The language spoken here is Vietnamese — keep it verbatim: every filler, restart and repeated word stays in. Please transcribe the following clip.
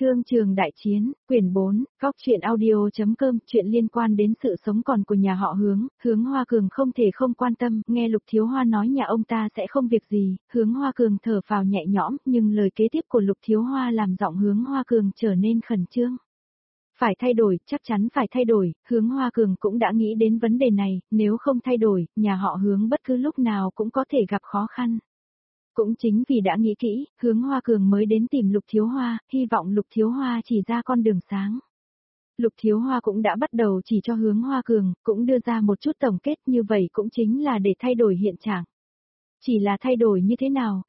Thương trường đại chiến, quyển bốn, góc truyện audio.com, chuyện liên quan đến sự sống còn của nhà họ Hướng, Hướng Hoa Cường không thể không quan tâm, nghe Lục Thiếu Hoa nói nhà ông ta sẽ không việc gì, Hướng Hoa Cường thở phào nhẹ nhõm, nhưng lời kế tiếp của Lục Thiếu Hoa làm giọng Hướng Hoa Cường trở nên khẩn trương. Phải thay đổi, chắc chắn phải thay đổi, Hướng Hoa Cường cũng đã nghĩ đến vấn đề này, nếu không thay đổi, nhà họ Hướng bất cứ lúc nào cũng có thể gặp khó khăn. Cũng chính vì đã nghĩ kỹ, Hướng Hoa Cường mới đến tìm Lục Thiếu Hoa, hy vọng Lục Thiếu Hoa chỉ ra con đường sáng. Lục Thiếu Hoa cũng đã bắt đầu chỉ cho Hướng Hoa Cường, cũng đưa ra một chút tổng kết như vậy cũng chính là để thay đổi hiện trạng. Chỉ là thay đổi như thế nào,